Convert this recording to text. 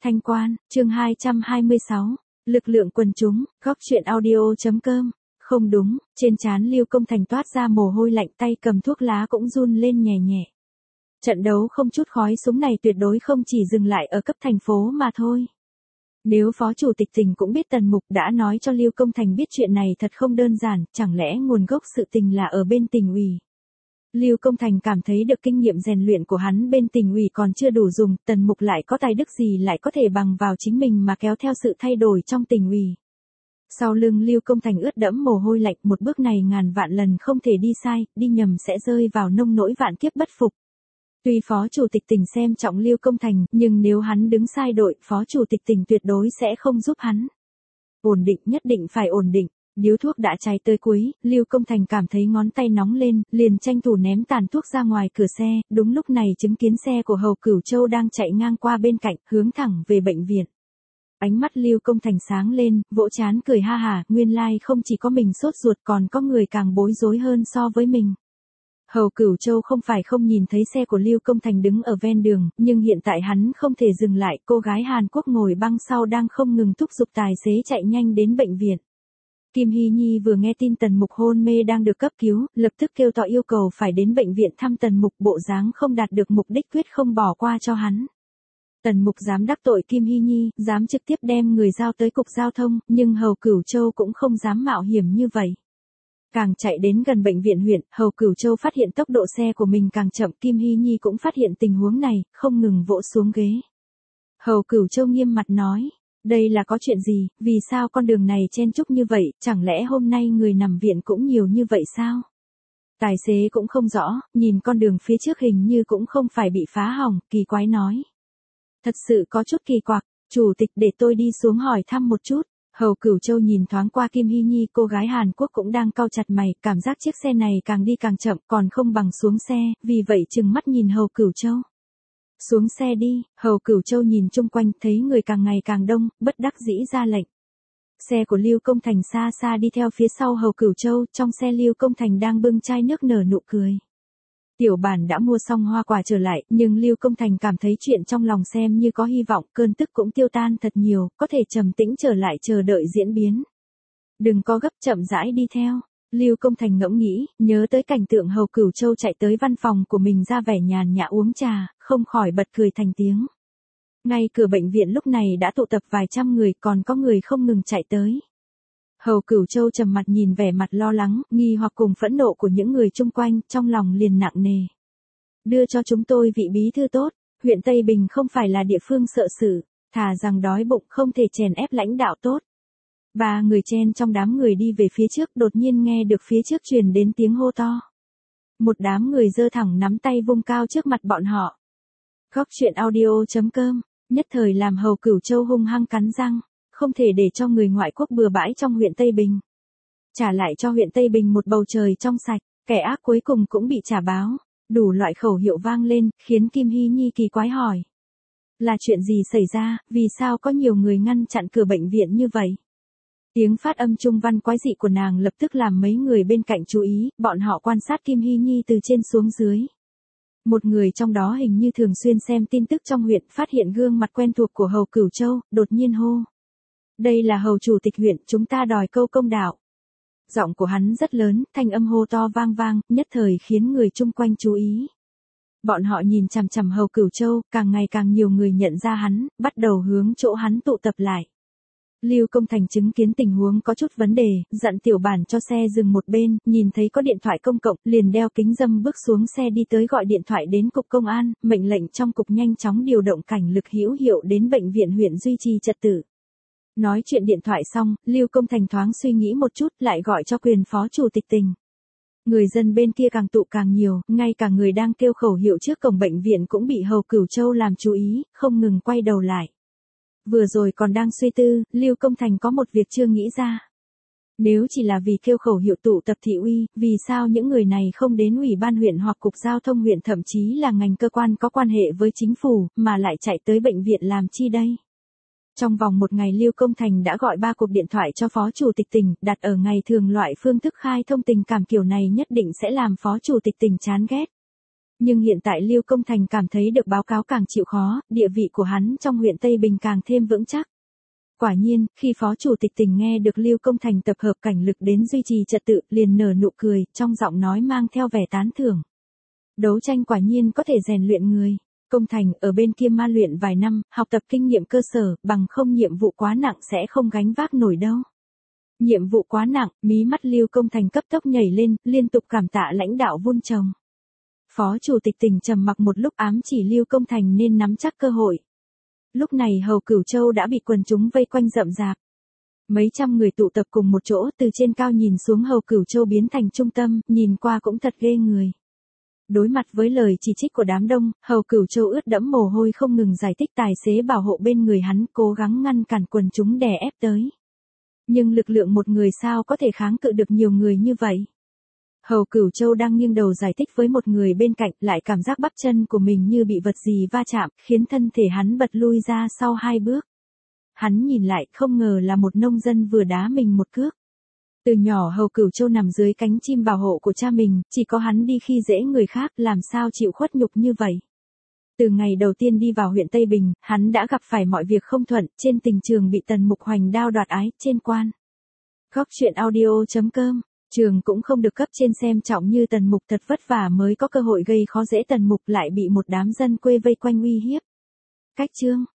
Thanh Quan, chương 226, lực lượng quần chúng, góc truyện audio.com. Không đúng, trên trán Lưu Công Thành toát ra mồ hôi lạnh, tay cầm thuốc lá cũng run lên nhẹ nhẹ. Trận đấu không chút khói súng này tuyệt đối không chỉ dừng lại ở cấp thành phố mà thôi. Nếu Phó Chủ tịch tỉnh cũng biết Tần Mục đã nói cho Lưu Công Thành biết chuyện này thật không đơn giản, chẳng lẽ nguồn gốc sự tình là ở bên tỉnh ủy. Lưu Công Thành cảm thấy được kinh nghiệm rèn luyện của hắn bên tỉnh ủy còn chưa đủ dùng, Tần Mục lại có tài đức gì lại có thể bằng vào chính mình mà kéo theo sự thay đổi trong tỉnh ủy. Sau lưng Lưu Công Thành ướt đẫm mồ hôi lạnh, một bước này ngàn vạn lần không thể đi sai, đi nhầm sẽ rơi vào nông nỗi vạn kiếp bất phục. Tuy Phó Chủ tịch tỉnh xem trọng Lưu Công Thành, nhưng nếu hắn đứng sai đội, Phó Chủ tịch tỉnh tuyệt đối sẽ không giúp hắn. Ổn định, nhất định phải ổn định. Điếu thuốc đã cháy tới cuối, Lưu Công Thành cảm thấy ngón tay nóng lên, liền tranh thủ ném tàn thuốc ra ngoài cửa xe, đúng lúc này chứng kiến xe của Hầu Cửu Châu đang chạy ngang qua bên cạnh, hướng thẳng về bệnh viện. Ánh mắt Lưu Công Thành sáng lên, vỗ trán cười ha hả, nguyên lai không chỉ có mình sốt ruột còn có người càng bối rối hơn so với mình. Hầu Cửu Châu không phải không nhìn thấy xe của Lưu Công Thành đứng ở ven đường, nhưng hiện tại hắn không thể dừng lại, cô gái Hàn Quốc ngồi băng sau đang không ngừng thúc giục tài xế chạy nhanh đến bệnh viện. Kim Hy Nhi vừa nghe tin Tần Mục hôn mê đang được cấp cứu, lập tức kêu to yêu cầu phải đến bệnh viện thăm Tần Mục, bộ dáng không đạt được mục đích quyết không bỏ qua cho hắn. Tần Mục dám đắc tội Kim Hy Nhi, dám trực tiếp đem người giao tới cục giao thông, nhưng Hầu Cửu Châu cũng không dám mạo hiểm như vậy. Càng chạy đến gần bệnh viện huyện, Hầu Cửu Châu phát hiện tốc độ xe của mình càng chậm, Kim Hy Nhi cũng phát hiện tình huống này, không ngừng vỗ xuống ghế. Hầu Cửu Châu nghiêm mặt nói, đây là có chuyện gì, vì sao con đường này chen chúc như vậy, chẳng lẽ hôm nay người nằm viện cũng nhiều như vậy sao? Tài xế cũng không rõ, nhìn con đường phía trước hình như cũng không phải bị phá hỏng, kỳ quái nói. Thật sự có chút kỳ quặc, Chủ tịch để tôi đi xuống hỏi thăm một chút. Hầu Cửu Châu nhìn thoáng qua Kim Hy Nhi, cô gái Hàn Quốc cũng đang cau chặt mày, cảm giác chiếc xe này càng đi càng chậm, còn không bằng xuống xe, vì vậy trừng mắt nhìn Hầu Cửu Châu. Xuống xe đi, Hầu Cửu Châu nhìn chung quanh, thấy người càng ngày càng đông, bất đắc dĩ ra lệnh. Xe của Lưu Công Thành xa xa đi theo phía sau Hầu Cửu Châu, trong xe Lưu Công Thành đang bưng chai nước nở nụ cười. Tiểu bản đã mua xong hoa quả trở lại, nhưng Lưu Công Thành cảm thấy chuyện trong lòng xem như có hy vọng, cơn tức cũng tiêu tan thật nhiều, có thể trầm tĩnh trở lại chờ đợi diễn biến. Đừng có gấp, chậm rãi đi theo. Lưu Công Thành ngẫm nghĩ, nhớ tới cảnh tượng Hầu Cửu Châu chạy tới văn phòng của mình ra vẻ nhàn nhã uống trà, không khỏi bật cười thành tiếng. Ngay cửa bệnh viện lúc này đã tụ tập vài trăm người, còn có người không ngừng chạy tới. Hầu Cửu Châu trầm mặt nhìn vẻ mặt lo lắng, nghi hoặc cùng phẫn nộ của những người chung quanh, trong lòng liền nặng nề. Đưa cho chúng tôi vị bí thư tốt, huyện Tây Bình không phải là địa phương sợ sự, thà rằng đói bụng không thể chèn ép lãnh đạo tốt. Ba người chen trong đám người đi về phía trước, đột nhiên nghe được phía trước truyền đến tiếng hô to. Một đám người giơ thẳng nắm tay vung cao trước mặt bọn họ. Góc truyện audio.com, nhất thời làm Hầu Cửu Châu hung hăng cắn răng, không thể để cho người ngoại quốc bừa bãi trong huyện Tây Bình. Trả lại cho huyện Tây Bình một bầu trời trong sạch, kẻ ác cuối cùng cũng bị trả báo, đủ loại khẩu hiệu vang lên, khiến Kim Hy Nhi kỳ quái hỏi. Là chuyện gì xảy ra, vì sao có nhiều người ngăn chặn cửa bệnh viện như vậy? Tiếng phát âm trung văn quái dị của nàng lập tức làm mấy người bên cạnh chú ý, bọn họ quan sát Kim Hy Nhi từ trên xuống dưới. Một người trong đó hình như thường xuyên xem tin tức trong huyện, phát hiện gương mặt quen thuộc của Hầu Cửu Châu, đột nhiên hô. Đây là Hầu Chủ tịch huyện, chúng ta đòi câu công đạo. Giọng của hắn rất lớn, thanh âm hô to vang vang, nhất thời khiến người chung quanh chú ý. Bọn họ nhìn chằm chằm Hầu Cửu Châu, càng ngày càng nhiều người nhận ra hắn, bắt đầu hướng chỗ hắn tụ tập lại. Lưu Công Thành chứng kiến tình huống có chút vấn đề, dặn tiểu bản cho xe dừng một bên, nhìn thấy có điện thoại công cộng, liền đeo kính râm bước xuống xe đi tới gọi điện thoại đến cục công an, mệnh lệnh trong cục nhanh chóng điều động cảnh lực hữu hiệu đến bệnh viện huyện duy trì trật tự. Nói chuyện điện thoại xong, Lưu Công Thành thoáng suy nghĩ một chút, lại gọi cho quyền Phó Chủ tịch tỉnh. Người dân bên kia càng tụ càng nhiều, ngay cả người đang kêu khẩu hiệu trước cổng bệnh viện cũng bị Hầu Cửu Châu làm chú ý, không ngừng quay đầu lại. Vừa rồi còn đang suy tư, Lưu Công Thành có một việc chưa nghĩ ra. Nếu chỉ là vì kêu khẩu hiệu tụ tập thị uy, vì sao những người này không đến ủy ban huyện hoặc cục giao thông huyện, thậm chí là ngành cơ quan có quan hệ với chính phủ, mà lại chạy tới bệnh viện làm chi đây? Trong vòng một ngày Lưu Công Thành đã gọi 3 cuộc điện thoại cho Phó Chủ tịch tỉnh, đặt ở ngày thường loại phương thức khai thông tình cảm kiểu này nhất định sẽ làm Phó Chủ tịch tỉnh chán ghét. Nhưng hiện tại Lưu Công Thành cảm thấy được báo cáo càng chịu khó, địa vị của hắn trong huyện Tây Bình càng thêm vững chắc. Quả nhiên, khi Phó Chủ tịch tỉnh nghe được Lưu Công Thành tập hợp cảnh lực đến duy trì trật tự, liền nở nụ cười, trong giọng nói mang theo vẻ tán thưởng. Đấu tranh quả nhiên có thể rèn luyện người. Công Thành ở bên kia ma luyện vài năm, học tập kinh nghiệm cơ sở, bằng không nhiệm vụ quá nặng sẽ không gánh vác nổi đâu. Nhiệm vụ quá nặng, mí mắt Lưu Công Thành cấp tốc nhảy lên, liên tục cảm tạ lãnh đạo vun trồng. Phó Chủ tịch tỉnh trầm mặc một lúc ám chỉ Lưu Công Thành nên nắm chắc cơ hội. Lúc này Hầu Cửu Châu đã bị quần chúng vây quanh rậm rạp. Mấy trăm người tụ tập cùng một chỗ, từ trên cao nhìn xuống Hầu Cửu Châu biến thành trung tâm, nhìn qua cũng thật ghê người. Đối mặt với lời chỉ trích của đám đông, Hầu Cửu Châu ướt đẫm mồ hôi không ngừng giải thích tài xế bảo hộ bên người hắn, cố gắng ngăn cản quần chúng đè ép tới. Nhưng lực lượng một người sao có thể kháng cự được nhiều người như vậy? Hầu Cửu Châu đang nghiêng đầu giải thích với một người bên cạnh, lại cảm giác bắp chân của mình như bị vật gì va chạm, khiến thân thể hắn bật lui ra sau 2 bước. Hắn nhìn lại, không ngờ là một nông dân vừa đá mình một cước. Từ nhỏ Hầu Cửu Châu nằm dưới cánh chim bảo hộ của cha mình, chỉ có hắn đi khi dễ người khác, làm sao chịu khuất nhục như vậy. Từ ngày đầu tiên đi vào huyện Tây Bình, hắn đã gặp phải mọi việc không thuận, trên tình trường bị Tần Mục hoành đao đoạt ái, trên quan. Góc truyện audio.com, trường cũng không được cấp trên xem trọng như Tần Mục, thật vất vả mới có cơ hội gây khó dễ Tần Mục, lại bị một đám dân quê vây quanh uy hiếp. Cách chương